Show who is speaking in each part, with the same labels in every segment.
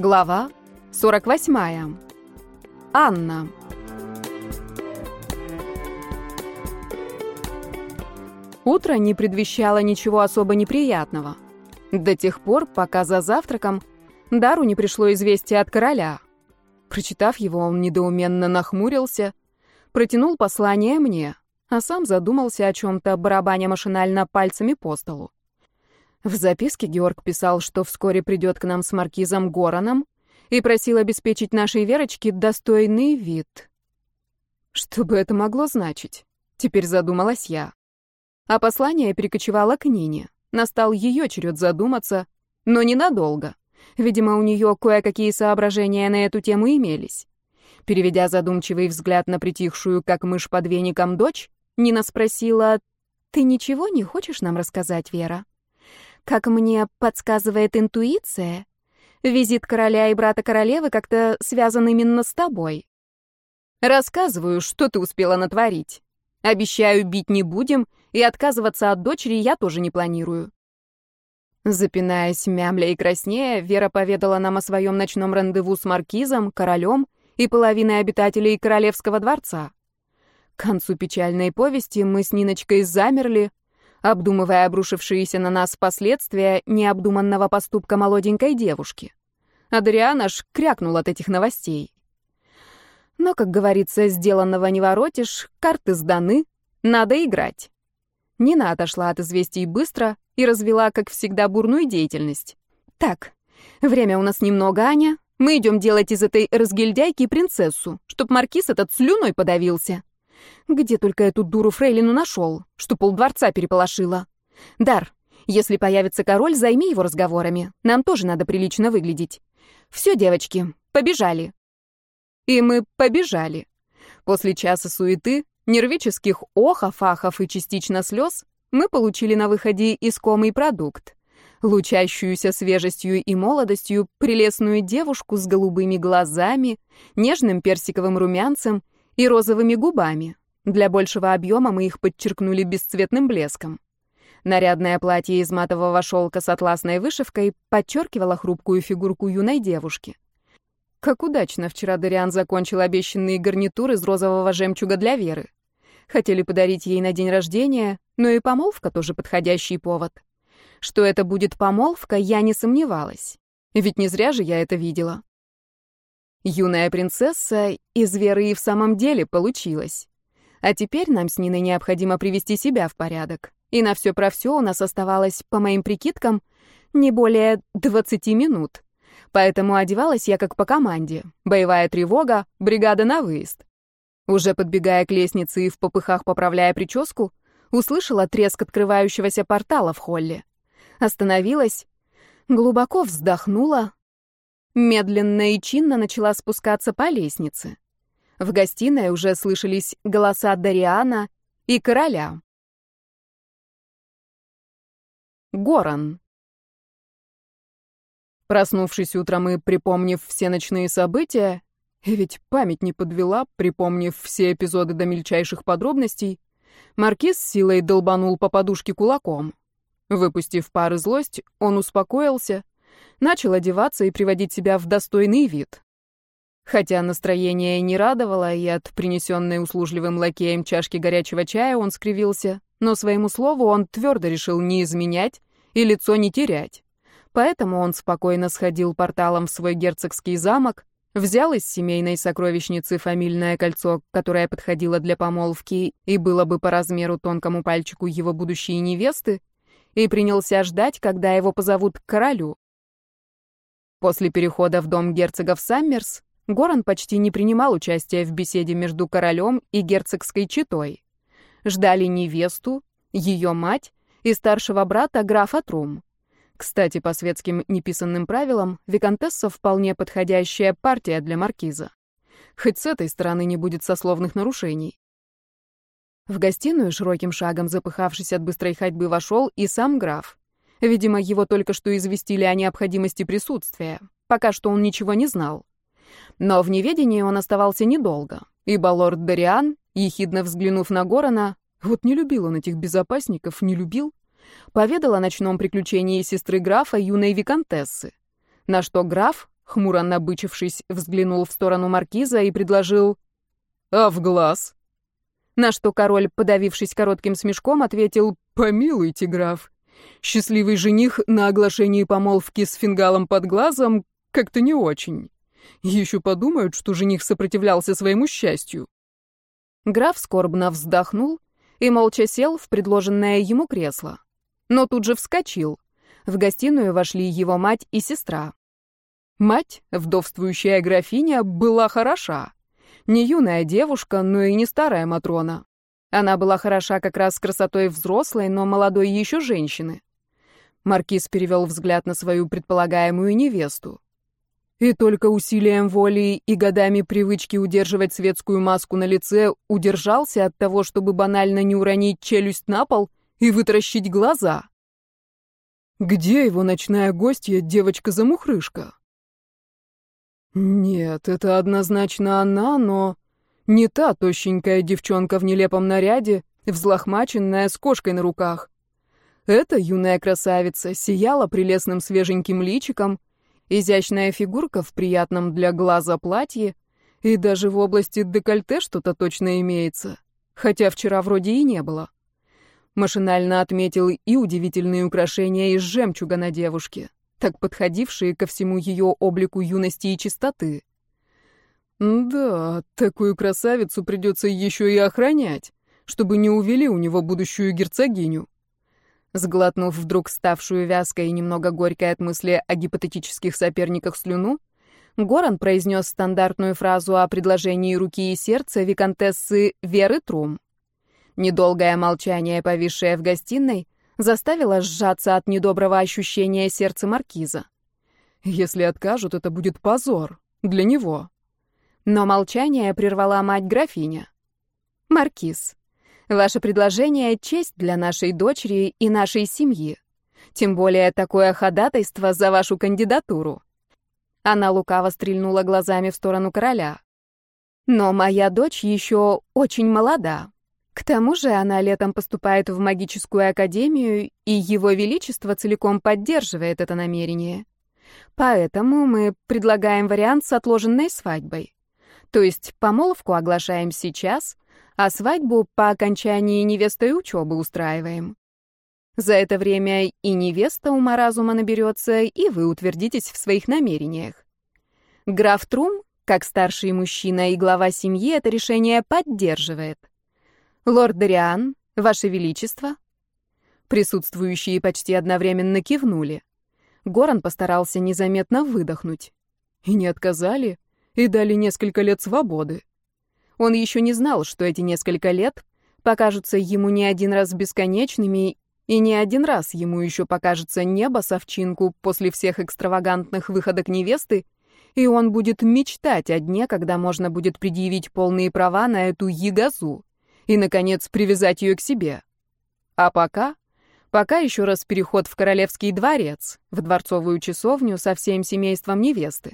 Speaker 1: Глава 48. Анна. Утро не предвещало ничего особо неприятного. До тех пор, пока за завтраком Дару не пришло известие от короля. Прочитав его, он недоуменно нахмурился, протянул послание мне, а сам задумался о чем-то, барабаня машинально пальцами по столу. В записке Георг писал, что вскоре придет к нам с маркизом Гораном и просил обеспечить нашей Верочке достойный вид. Что бы это могло значить? Теперь задумалась я. А послание перекочевало к Нине. Настал ее черед задуматься, но ненадолго. Видимо, у нее кое-какие соображения на эту тему имелись. Переведя задумчивый взгляд на притихшую, как мышь под веником, дочь, Нина спросила: «Ты ничего не хочешь нам рассказать, Вера? Как мне подсказывает интуиция, визит короля и брата королевы как-то связан именно с тобой. Рассказываю, что ты успела натворить. Обещаю, бить не будем, и отказываться от дочери я тоже не планирую». Запинаясь, мямля и краснея, Вера поведала нам о своем ночном рандеву с маркизом, королем и половиной обитателей королевского дворца. К концу печальной повести мы с Ниночкой замерли, обдумывая обрушившиеся на нас последствия необдуманного поступка молоденькой девушки. Адриан аж крякнул от этих новостей. Но, как говорится, сделанного не воротишь, карты сданы, надо играть. Нина отошла от известий быстро и развела, как всегда, бурную деятельность. «Так, время у нас немного, Аня. Мы идем делать из этой разгильдяйки принцессу, чтоб маркиз этот слюной подавился. Где только эту дуру фрейлину нашел, что полдворца переполошила. Дар, если появится король, займи его разговорами. Нам тоже надо прилично выглядеть. Все, девочки, побежали». И мы побежали. После часа суеты, нервических охов, ахов и частично слез мы получили на выходе искомый продукт. Лучащуюся свежестью и молодостью прелестную девушку с голубыми глазами, нежным персиковым румянцем и розовыми губами. Для большего объема мы их подчеркнули бесцветным блеском. Нарядное платье из матового шелка с атласной вышивкой подчеркивало хрупкую фигурку юной девушки. Как удачно вчера Дариан закончил обещанные гарнитуры из розового жемчуга для Веры. Хотели подарить ей на день рождения, но и помолвка тоже подходящий повод. Что это будет помолвка, я не сомневалась. Ведь не зря же я это видела. Юная принцесса из Веры и в самом деле получилась. А теперь нам с Ниной необходимо привести себя в порядок. И на все про все у нас оставалось, по моим прикидкам, не более 20 минут. Поэтому одевалась я как по команде. Боевая тревога, бригада на выезд. Уже подбегая к лестнице и в попыхах поправляя прическу, услышала треск открывающегося портала в холле. Остановилась, глубоко вздохнула, медленно и чинно начала спускаться по лестнице. В гостиной уже слышались голоса Дариана и короля. Горан. Проснувшись утром и припомнив все ночные события, и ведь память не подвела, припомнив все эпизоды до мельчайших подробностей, маркиз с силой долбанул по подушке кулаком. Выпустив пар и злость, он успокоился, начал одеваться и приводить себя в достойный вид. Хотя настроение не радовало, и от принесенной услужливым лакеем чашки горячего чая он скривился, но своему слову он твердо решил не изменять и лицо не терять. Поэтому он спокойно сходил порталом в свой герцогский замок, взял из семейной сокровищницы фамильное кольцо, которое подходило для помолвки и было бы по размеру тонкому пальчику его будущей невесты, и принялся ждать, когда его позовут к королю. После перехода в дом герцогов Саммерс Горан почти не принимал участия в беседе между королем и герцогской четой. Ждали невесту, ее мать и старшего брата графа Трум. Кстати, по светским неписанным правилам, виконтесса вполне подходящая партия для маркиза. Хоть с этой стороны не будет сословных нарушений. В гостиную широким шагом, запыхавшись от быстрой ходьбы, вошел и сам граф. Видимо, его только что известили о необходимости присутствия. Пока что он ничего не знал. Но в неведении он оставался недолго, ибо лорд Дариан, ехидно взглянув на Горана, вот не любил он этих безопасников, не любил, поведал о ночном приключении сестры графа, юной виконтессы. На что граф, хмуро набычившись, взглянул в сторону маркиза и предложил: «А в глаз?» На что король, подавившись коротким смешком, ответил: «Помилуйте, граф, счастливый жених на оглашении помолвки с фингалом под глазом как-то не очень. Еще подумают, что жених сопротивлялся своему счастью». Граф скорбно вздохнул и молча сел в предложенное ему кресло. Но тут же вскочил. В гостиную вошли его мать и сестра. Мать, вдовствующая графиня, была хороша. Не юная девушка, но и не старая Матрона. Она была хороша как раз красотой взрослой, но молодой еще женщины. Маркиз перевел взгляд на свою предполагаемую невесту. И только усилием воли и годами привычки удерживать светскую маску на лице удержался от того, чтобы банально не уронить челюсть на пол и вытаращить глаза. Где его ночная гостья, девочка-замухрышка? Нет, это однозначно она, но не та тощенькая девчонка в нелепом наряде, взлохмаченная, с кошкой на руках. Эта юная красавица сияла прелестным свеженьким личиком, изящная фигурка в приятном для глаза платье, и даже в области декольте что-то точно имеется, хотя вчера вроде и не было. Машинально отметил и удивительные украшения из жемчуга на девушке, так подходившие ко всему ее облику юности и чистоты. Да, такую красавицу придется еще и охранять, чтобы не увели у него будущую герцогиню. Сглотнув вдруг ставшую вязкой и немного горькой от мысли о гипотетических соперниках слюну, Горан произнес стандартную фразу о предложении руки и сердца виконтессы Веры Трум. Недолгое молчание, повисшее в гостиной, заставило сжаться от недоброго ощущения сердца маркиза. Если откажут, это будет позор для него. Но молчание прервала мать-графиня. «Маркиз, ваше предложение — честь для нашей дочери и нашей семьи. Тем более такое ходатайство за вашу кандидатуру». Она лукаво стрельнула глазами в сторону короля. «Но моя дочь еще очень молода. К тому же она летом поступает в магическую академию, и его величество целиком поддерживает это намерение. Поэтому мы предлагаем вариант с отложенной свадьбой. То есть помолвку оглашаем сейчас, а свадьбу по окончании невестой учебы устраиваем. За это время и невеста ума-разума наберется, и вы утвердитесь в своих намерениях. Граф Трум, как старший мужчина и глава семьи, это решение поддерживает. Лорд Дариан, ваше величество». Присутствующие почти одновременно кивнули. Горан постарался незаметно выдохнуть. И не отказали, и дали несколько лет свободы. Он еще не знал, что эти несколько лет покажутся ему не один раз бесконечными, и не один раз ему еще покажется небо с овчинку после всех экстравагантных выходок невесты, и он будет мечтать о дне, когда можно будет предъявить полные права на эту ягозу и, наконец, привязать ее к себе. А пока еще раз переход в королевский дворец, в дворцовую часовню со всем семейством невесты.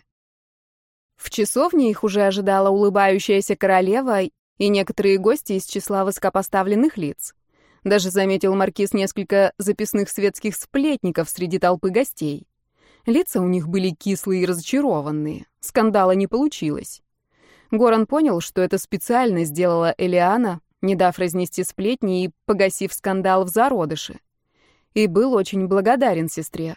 Speaker 1: В часовне их уже ожидала улыбающаяся королева и некоторые гости из числа высокопоставленных лиц. Даже заметил маркиз несколько записных светских сплетников среди толпы гостей. Лица у них были кислые и разочарованные. Скандала не получилось. Горан понял, что это специально сделала Элиана, не дав разнести сплетни и погасив скандал в зародыше. И был очень благодарен сестре.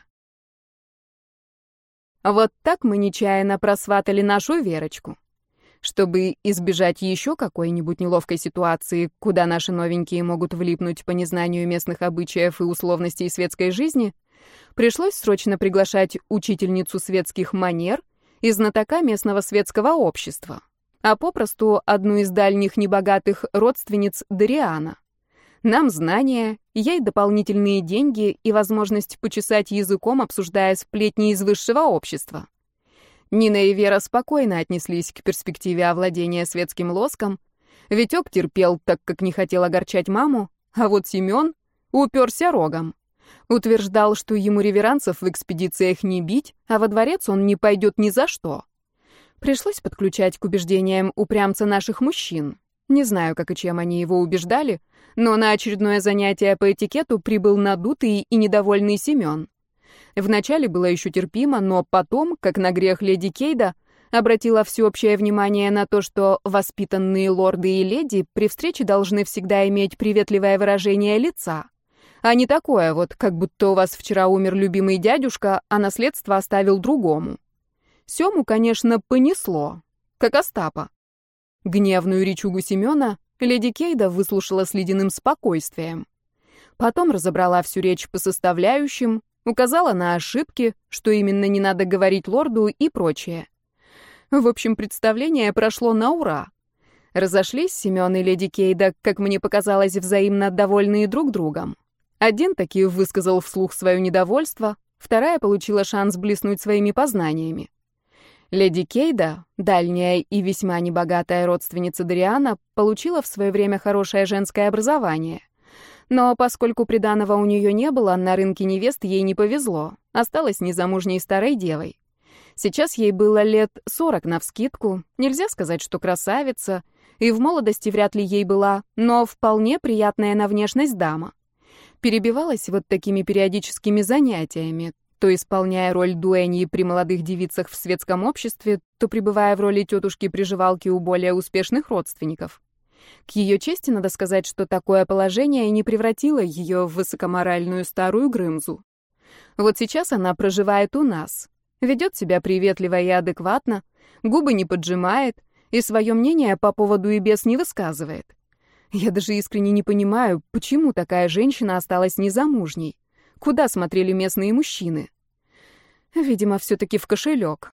Speaker 1: Вот так мы нечаянно просватали нашу Верочку. Чтобы избежать еще какой-нибудь неловкой ситуации, куда наши новенькие могут влипнуть по незнанию местных обычаев и условностей светской жизни, пришлось срочно приглашать учительницу светских манер и знатока местного светского общества, а попросту одну из дальних небогатых родственниц Дариана. Нам знания, ей дополнительные деньги и возможность почесать языком, обсуждая сплетни из высшего общества. Нина и Вера спокойно отнеслись к перспективе овладения светским лоском. Витек терпел, так как не хотел огорчать маму, а вот Семен уперся рогом. Утверждал, что ему реверансов в экспедициях не бить, а во дворец он не пойдет ни за что. Пришлось подключать к убеждениям упрямца наших мужчин. Не знаю, как и чем они его убеждали, но на очередное занятие по этикету прибыл надутый и недовольный Семен. Вначале было еще терпимо, но потом, как на грех леди Кейда, обратила всеобщее внимание на то, что воспитанные лорды и леди при встрече должны всегда иметь приветливое выражение лица, а не такое вот, как будто у вас вчера умер любимый дядюшка, а наследство оставил другому. Сему, конечно, понесло, как Остапа. Гневную речугу Семена леди Кейда выслушала с ледяным спокойствием. Потом разобрала всю речь по составляющим, указала на ошибки, что именно не надо говорить лорду и прочее. В общем, представление прошло на ура. Разошлись Семен и леди Кейда, как мне показалось, взаимно довольные друг другом. Один таки высказал вслух свое недовольство, вторая получила шанс блеснуть своими познаниями. Леди Кейда, дальняя и весьма небогатая родственница Дариана, получила в свое время хорошее женское образование. Но поскольку приданого у нее не было, на рынке невест ей не повезло, осталась незамужней старой девой. Сейчас ей было лет 40 навскидку, нельзя сказать, что красавица, и в молодости вряд ли ей была, но вполне приятная на внешность дама. Перебивалась вот такими периодическими занятиями, то исполняя роль дуэньи при молодых девицах в светском обществе, то пребывая в роли тетушки-приживалки у более успешных родственников. К ее чести надо сказать, что такое положение не превратило ее в высокоморальную старую Грымзу. Вот сейчас она проживает у нас, ведет себя приветливо и адекватно, губы не поджимает и свое мнение по поводу и без не высказывает. Я даже искренне не понимаю, почему такая женщина осталась незамужней. Куда смотрели местные мужчины? Видимо, все-таки в кошелек.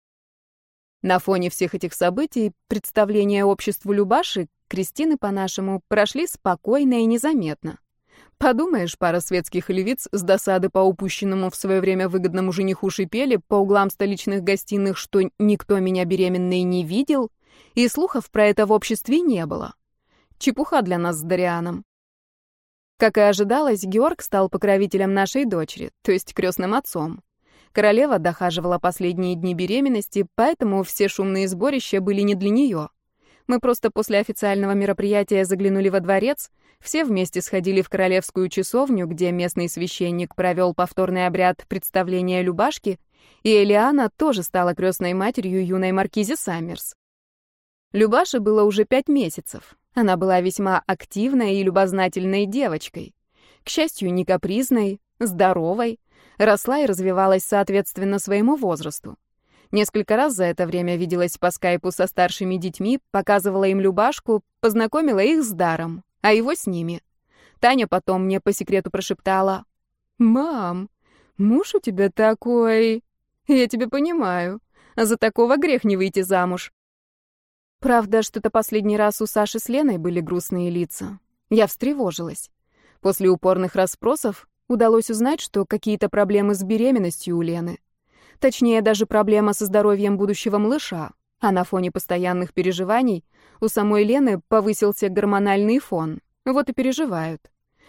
Speaker 1: На фоне всех этих событий представления обществу Любаши, Кристины по-нашему, прошли спокойно и незаметно. Подумаешь, пара светских львиц с досады по упущенному в свое время выгодному жениху шипели по углам столичных гостиных, что никто меня беременной не видел, и слухов про это в обществе не было. Чепуха для нас с Дарианом. Как и ожидалось, Георг стал покровителем нашей дочери, то есть крестным отцом. Королева дохаживала последние дни беременности, поэтому все шумные сборища были не для нее. Мы просто после официального мероприятия заглянули во дворец, все вместе сходили в королевскую часовню, где местный священник провел повторный обряд представления Любашки, и Элиана тоже стала крестной матерью юной маркизе Саммерс. Любаше было уже 5 месяцев. Она была весьма активной и любознательной девочкой. К счастью, не капризной, здоровой, росла и развивалась соответственно своему возрасту. Несколько раз за это время виделась по скайпу со старшими детьми, показывала им Любашку, познакомила их с Даром, а его с ними. Таня потом мне по секрету прошептала: «Мам, муж у тебя такой... Я тебя понимаю. За такого грех не выйти замуж». Правда, что-то последний раз у Саши с Леной были грустные лица. Я встревожилась. После упорных расспросов удалось узнать, что какие-то проблемы с беременностью у Лены. Точнее, даже проблема со здоровьем будущего малыша. А на фоне постоянных переживаний у самой Лены повысился гормональный фон. Вот и переживают.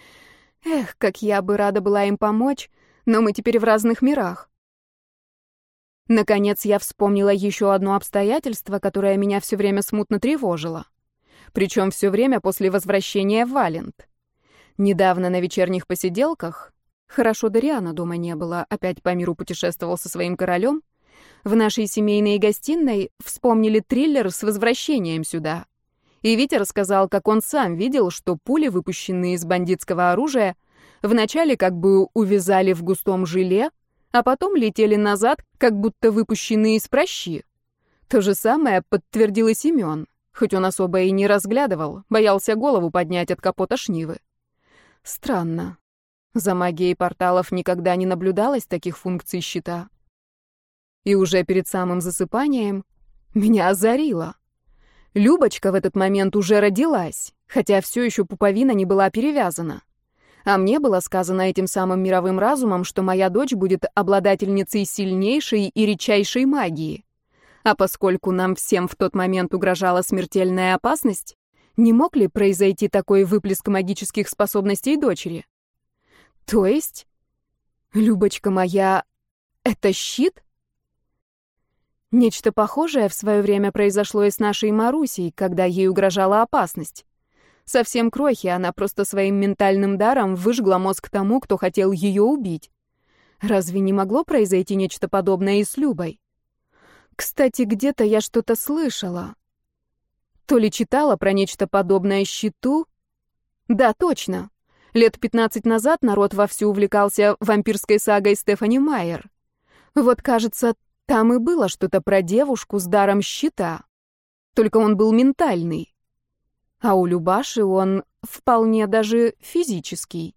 Speaker 1: Эх, как я бы рада была им помочь, но мы теперь в разных мирах. Наконец, я вспомнила еще одно обстоятельство, которое меня все время смутно тревожило. Причем все время после возвращения в Валент. Недавно на вечерних посиделках, хорошо Дариана дома не было, опять по миру путешествовал со своим королем, в нашей семейной гостиной вспомнили триллер с возвращением сюда. И Витя рассказал, как он сам видел, что пули, выпущенные из бандитского оружия, вначале как бы увязали в густом желе, а потом летели назад, как будто выпущенные из пращи. То же самое подтвердил и Семен, хоть он особо и не разглядывал, боялся голову поднять от капота Шнивы. Странно. За магией порталов никогда не наблюдалось таких функций щита. И уже перед самым засыпанием меня озарило. Любочка в этот момент уже родилась, хотя все еще пуповина не была перевязана. А мне было сказано этим самым мировым разумом, что моя дочь будет обладательницей сильнейшей и редчайшей магии. А поскольку нам всем в тот момент угрожала смертельная опасность, не мог ли произойти такой выплеск магических способностей дочери? То есть, Любочка моя — это щит? Нечто похожее в свое время произошло и с нашей Марусей, когда ей угрожала опасность. Совсем крохи, она просто своим ментальным даром выжгла мозг тому, кто хотел ее убить. Разве не могло произойти нечто подобное и с Любой? Кстати, где-то я что-то слышала. То ли читала про нечто подобное щиту? Да, точно. Лет 15 назад народ вовсю увлекался вампирской сагой Стефани Майер. Вот, кажется, там и было что-то про девушку с даром щита. Только он был ментальный. А у Любаши он вполне даже физический.